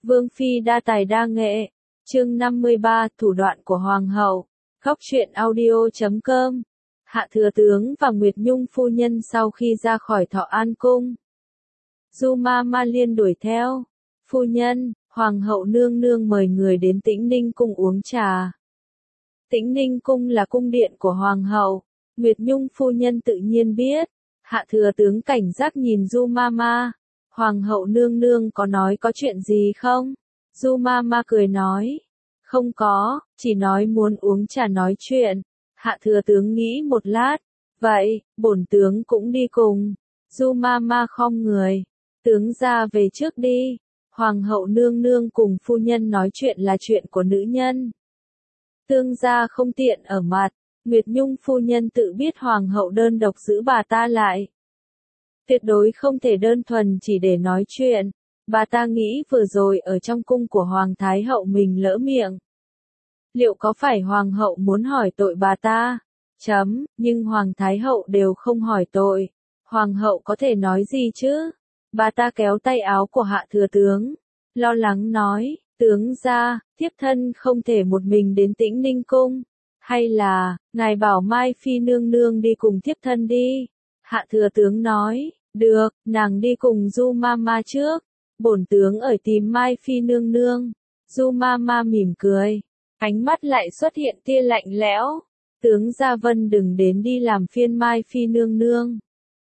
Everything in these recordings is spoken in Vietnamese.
Vương phi đa tài đa nghệ. Chương 53, thủ đoạn của hoàng hậu. Góc truyện audio.com. Hạ thừa tướng và Nguyệt Nhung phu nhân sau khi ra khỏi Thọ An cung, Du Ma Ma liên đuổi theo. Phu nhân, hoàng hậu nương nương mời người đến Tĩnh Ninh cung uống trà. Tĩnh Ninh cung là cung điện của hoàng hậu. Nguyệt Nhung phu nhân tự nhiên biết. Hạ thừa tướng cảnh giác nhìn Du Ma Ma. Hoàng hậu nương nương có nói có chuyện gì không? Du Ma Ma cười nói. Không có, chỉ nói muốn uống trà nói chuyện. Hạ thừa tướng nghĩ một lát. Vậy, bổn tướng cũng đi cùng. Du Ma Ma khom người. Tướng ra về trước đi. Hoàng hậu nương nương cùng phu nhân nói chuyện là chuyện của nữ nhân. Tương gia không tiện ở mặt. Nguyệt Nhung phu nhân tự biết hoàng hậu đơn độc giữ bà ta lại. Tuyệt đối không thể đơn thuần chỉ để nói chuyện. Bà ta nghĩ vừa rồi ở trong cung của Hoàng Thái hậu mình lỡ miệng. Liệu có phải Hoàng hậu muốn hỏi tội bà ta? Nhưng Hoàng Thái hậu đều không hỏi tội. Hoàng hậu có thể nói gì chứ? Bà ta kéo tay áo của Hạ thừa tướng. Lo lắng nói, tướng gia, thiếp thân không thể một mình đến Tĩnh Ninh cung. Hay là, ngài bảo Mai Phi nương nương đi cùng thiếp thân đi. Hạ thừa tướng nói, được, nàng đi cùng Du Ma Ma trước. Bổn tướng ở tìm Mai Phi nương nương. Du Ma Ma mỉm cười. Ánh mắt lại xuất hiện tia lạnh lẽo. Tướng Gia Vân đừng đến đi làm phiên Mai Phi nương nương.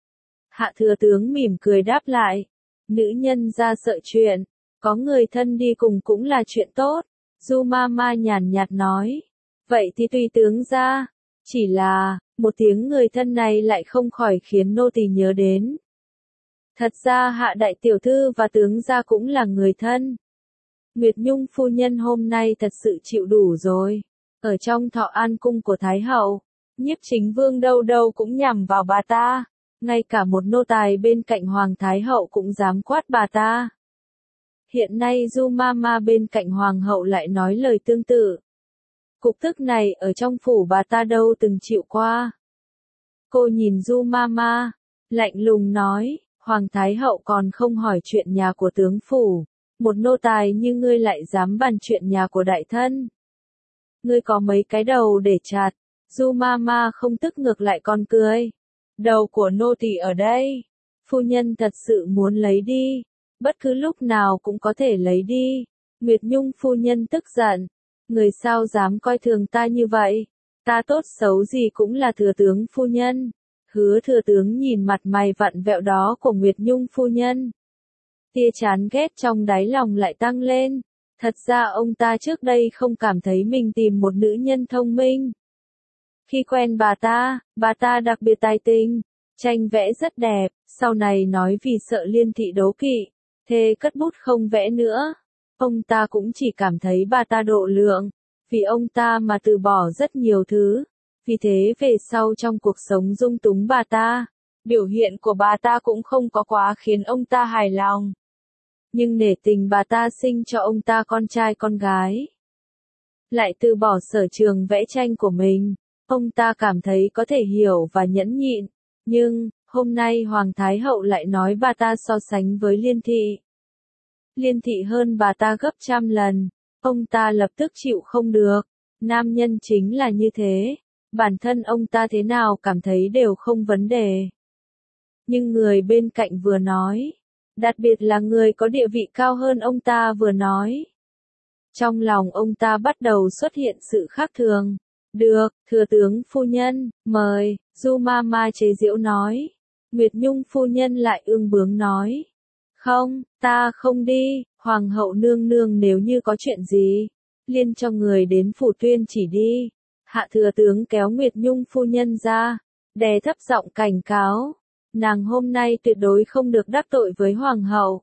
Hạ thừa tướng mỉm cười đáp lại. Nữ nhân ra sợ chuyện. Có người thân đi cùng cũng là chuyện tốt. Du Ma Ma nhàn nhạt nói. Vậy thì tùy tướng ra. Chỉ là, một tiếng người thân này lại không khỏi khiến nô tỳ nhớ đến. Thật ra Hạ đại tiểu thư và tướng gia cũng là người thân. Nguyệt Nhung phu nhân hôm nay thật sự chịu đủ rồi. Ở trong Thọ An cung của Thái hậu, Nhiếp Chính Vương đâu đâu cũng nhằm vào bà ta. Ngay cả một nô tài bên cạnh Hoàng Thái hậu cũng dám quát bà ta. Hiện nay Du Ma Ma bên cạnh Hoàng hậu lại nói lời tương tự. Cục tức này ở trong phủ bà ta đâu từng chịu qua. Cô nhìn Du Ma Ma, lạnh lùng nói, Hoàng Thái hậu còn không hỏi chuyện nhà của tướng phủ. Một nô tài như ngươi lại dám bàn chuyện nhà của đại thân. Ngươi có mấy cái đầu để chặt. Du Ma Ma không tức ngược lại còn cười. Đầu của nô tỳ ở đây. Phu nhân thật sự muốn lấy đi. Bất cứ lúc nào cũng có thể lấy đi. Nguyệt Nhung phu nhân tức giận. Người sao dám coi thường ta như vậy? Ta tốt xấu gì cũng là thừa tướng phu nhân. Hứa thừa tướng nhìn mặt mày vặn vẹo đó của Nguyệt Nhung phu nhân. Tia chán ghét trong đáy lòng lại tăng lên. Thật ra ông ta trước đây không cảm thấy mình tìm một nữ nhân thông minh. Khi quen bà ta đặc biệt tài tình, tranh vẽ rất đẹp, sau này nói vì sợ Liên thị đố kỵ, thế cất bút không vẽ nữa. Ông ta cũng chỉ cảm thấy bà ta độ lượng, vì ông ta mà từ bỏ rất nhiều thứ. Vì thế về sau trong cuộc sống dung túng bà ta, biểu hiện của bà ta cũng không có quá khiến ông ta hài lòng. Nhưng nể tình bà ta sinh cho ông ta con trai con gái, lại từ bỏ sở trường vẽ tranh của mình, ông ta cảm thấy có thể hiểu và nhẫn nhịn. Nhưng, hôm nay Hoàng Thái hậu lại nói bà ta so sánh với Liên thị. Liên thị hơn bà ta gấp trăm lần, ông ta lập tức chịu không được. Nam nhân chính là như thế, bản thân ông ta thế nào cảm thấy đều không vấn đề. Nhưng người bên cạnh vừa nói, đặc biệt là người có địa vị cao hơn ông ta vừa nói. Trong lòng ông ta bắt đầu xuất hiện sự khác thường. Được, thừa tướng phu nhân, mời, Du Ma Ma chế giễu nói. Nguyệt Nhung phu nhân lại ương bướng nói. Không, ta không đi, Hoàng hậu nương nương nếu như có chuyện gì, liên cho người đến phủ Tuyên chỉ đi. Hạ thừa tướng kéo Nguyệt Nhung phu nhân ra, đè thấp giọng cảnh cáo. Nàng hôm nay tuyệt đối không được đắc tội với Hoàng hậu.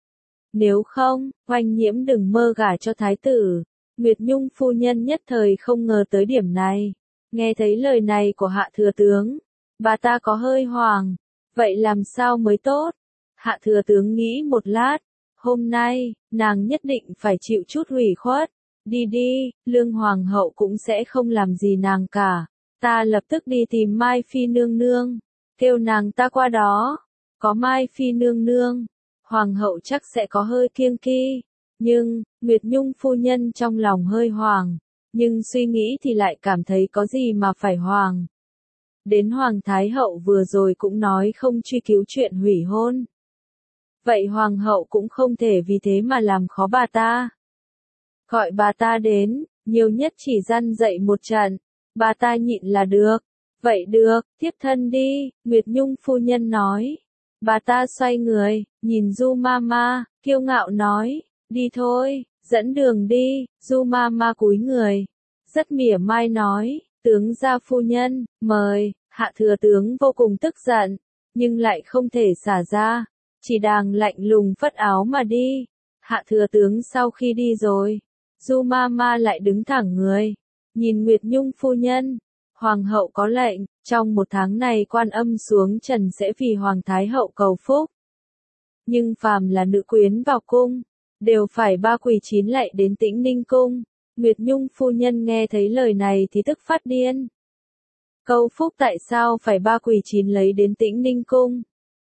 Nếu không, Oanh Nhiễm đừng mơ gả cho thái tử. Nguyệt Nhung phu nhân nhất thời không ngờ tới điểm này. Nghe thấy lời này của Hạ thừa tướng, bà ta có hơi hoảng. Vậy làm sao mới tốt? Hạ thừa tướng nghĩ một lát. Hôm nay, nàng nhất định phải chịu chút ủy khuất. Đi đi, Lương Hoàng hậu cũng sẽ không làm gì nàng cả. Ta lập tức đi tìm Mai Phi nương nương. Kêu nàng ta qua đó. Có Mai Phi nương nương, Hoàng hậu chắc sẽ có hơi kiêng kỵ. Nhưng, Nguyệt Nhung phu nhân trong lòng hơi hoảng, nhưng suy nghĩ thì lại cảm thấy có gì mà phải hoảng. Đến Hoàng Thái Hậu vừa rồi cũng nói không truy cứu chuyện hủy hôn. Vậy Hoàng hậu cũng không thể vì thế mà làm khó bà ta. Gọi bà ta đến, nhiều nhất chỉ răn dạy một trận, bà ta nhịn là được. Vậy được, tiếp thân đi, Nguyệt Nhung phu nhân nói. Bà ta xoay người, nhìn Du Mama, kiêu ngạo nói, đi thôi, dẫn đường đi, Du Mama cúi người. Rất mỉa mai nói, tướng gia phu nhân, mời, hạ thừa tướng vô cùng tức giận, nhưng lại không thể xả ra, chỉ đàng lạnh lùng phất áo mà đi. Hạ thừa tướng sau khi đi rồi, Du Mama lại đứng thẳng người, nhìn Nguyệt Nhung phu nhân. Hoàng hậu có lệnh, trong 1 tháng này Quan Âm xuống trần sẽ vì Hoàng Thái Hậu cầu phúc. Nhưng phàm là nữ quyến vào cung, đều phải 3 quỳ 9 lạy đến Tĩnh Ninh cung. Nguyệt Nhung phu nhân nghe thấy lời này thì tức phát điên. Cầu phúc tại sao phải 3 quỳ 9 lấy đến Tĩnh Ninh cung?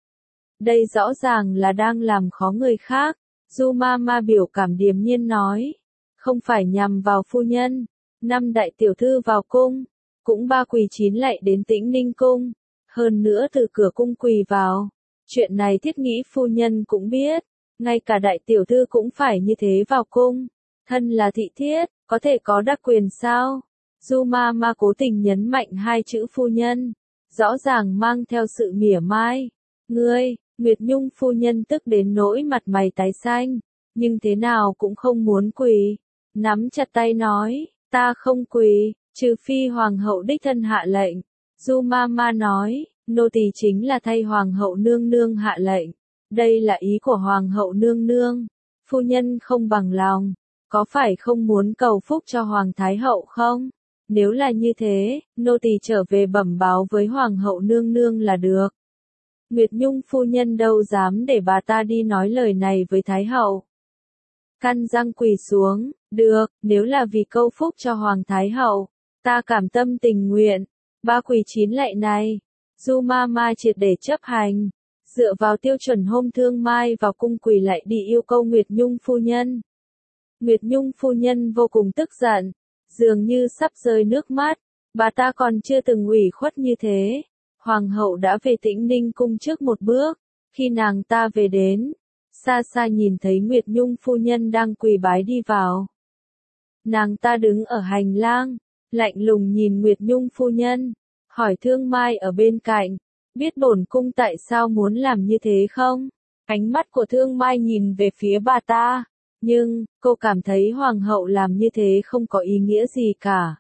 Đây rõ ràng là đang làm khó người khác. Du Mama biểu cảm điềm nhiên nói, không phải nhằm vào phu nhân. 5 đại tiểu thư vào cung, cũng 3 quỳ 9 lạy đến Tĩnh Ninh cung, hơn nữa từ cửa cung quỳ vào. Chuyện này Thiết Nghĩ phu nhân cũng biết, ngay cả đại tiểu thư cũng phải như thế vào cung. Thân là thị thiếp, có thể có đặc quyền sao? Du Mama cố tình nhấn mạnh 2 chữ phu nhân, rõ ràng mang theo sự mỉa mai. Ngươi, Nguyệt Nhung phu nhân tức đến nỗi mặt mày tái xanh, nhưng thế nào cũng không muốn quỳ, nắm chặt tay nói, ta không quỳ, trừ phi hoàng hậu đích thân hạ lệnh. Du Mama nói, nô tỳ chính là thay hoàng hậu nương nương hạ lệnh. Đây là ý của hoàng hậu nương nương. Phu nhân không bằng lòng, có phải không muốn cầu phúc cho Hoàng Thái Hậu không? Nếu là như thế, nô tỳ trở về bẩm báo với Hoàng hậu nương nương là được. Nguyệt Nhung phu nhân đâu dám để bà ta đi nói lời này với Thái Hậu. Căn răng quỳ xuống, được, nếu là vì câu phúc cho Hoàng Thái Hậu, ta cảm tâm tình nguyện. 3 quỳ 9 lạy này, Du Mama triệt để chấp hành, dựa vào tiêu chuẩn hôm Thương Mai vào cung quỳ lạy đi yêu cầu Nguyệt Nhung phu nhân. Nguyệt Nhung phu nhân vô cùng tức giận, dường như sắp rơi nước mắt, bà ta còn chưa từng ủy khuất như thế. Hoàng hậu đã về Tĩnh Ninh cung trước một bước, khi nàng ta về đến, xa xa nhìn thấy Nguyệt Nhung phu nhân đang quỳ bái đi vào. Nàng ta đứng ở hành lang, lạnh lùng nhìn Nguyệt Nhung phu nhân, hỏi Thương Mai ở bên cạnh, biết bổn cung tại sao muốn làm như thế không? Ánh mắt của Thương Mai nhìn về phía bà ta, nhưng, cô cảm thấy hoàng hậu làm như thế không có ý nghĩa gì cả.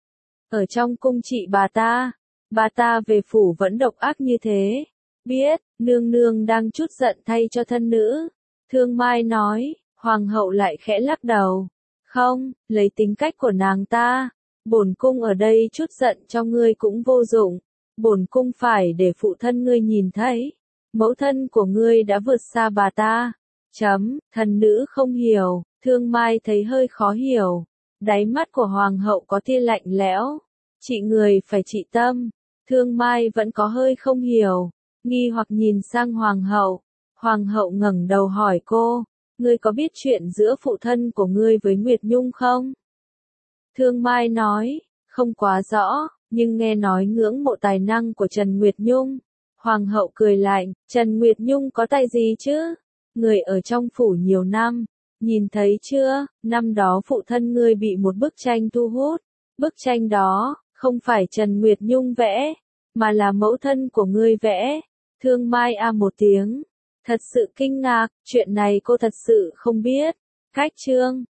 Ở trong cung trị bà ta về phủ vẫn độc ác như thế. Biết, nương nương đang chút giận thay cho thân nữ. Thương Mai nói, hoàng hậu lại khẽ lắc đầu. Không, lấy tính cách của nàng ta, bổn cung ở đây chút giận cho ngươi cũng vô dụng. Bổn cung phải để phụ thân ngươi nhìn thấy. Mẫu thân của ngươi đã vượt xa bà ta. Thần nữ không hiểu, Thương Mai thấy hơi khó hiểu. Đáy mắt của hoàng hậu có tia lạnh lẽo. Trị người phải trị tâm. Thương Mai vẫn có hơi không hiểu, nghi hoặc nhìn sang hoàng hậu. Hoàng hậu ngẩng đầu hỏi cô, ngươi có biết chuyện giữa phụ thân của ngươi với Nguyệt Nhung không? Thương Mai nói, không quá rõ, nhưng nghe nói ngưỡng mộ tài năng của Trần Nguyệt Nhung. Hoàng hậu cười lạnh, Trần Nguyệt Nhung có tài gì chứ? Người ở trong phủ nhiều năm, nhìn thấy chưa, năm đó phụ thân ngươi bị một bức tranh thu hút. Bức tranh đó, không phải Trần Nguyệt Nhung vẽ, mà là mẫu thân của ngươi vẽ. Thương Mai một tiếng, thật sự kinh ngạc, chuyện này cô thật sự không biết. Cách chương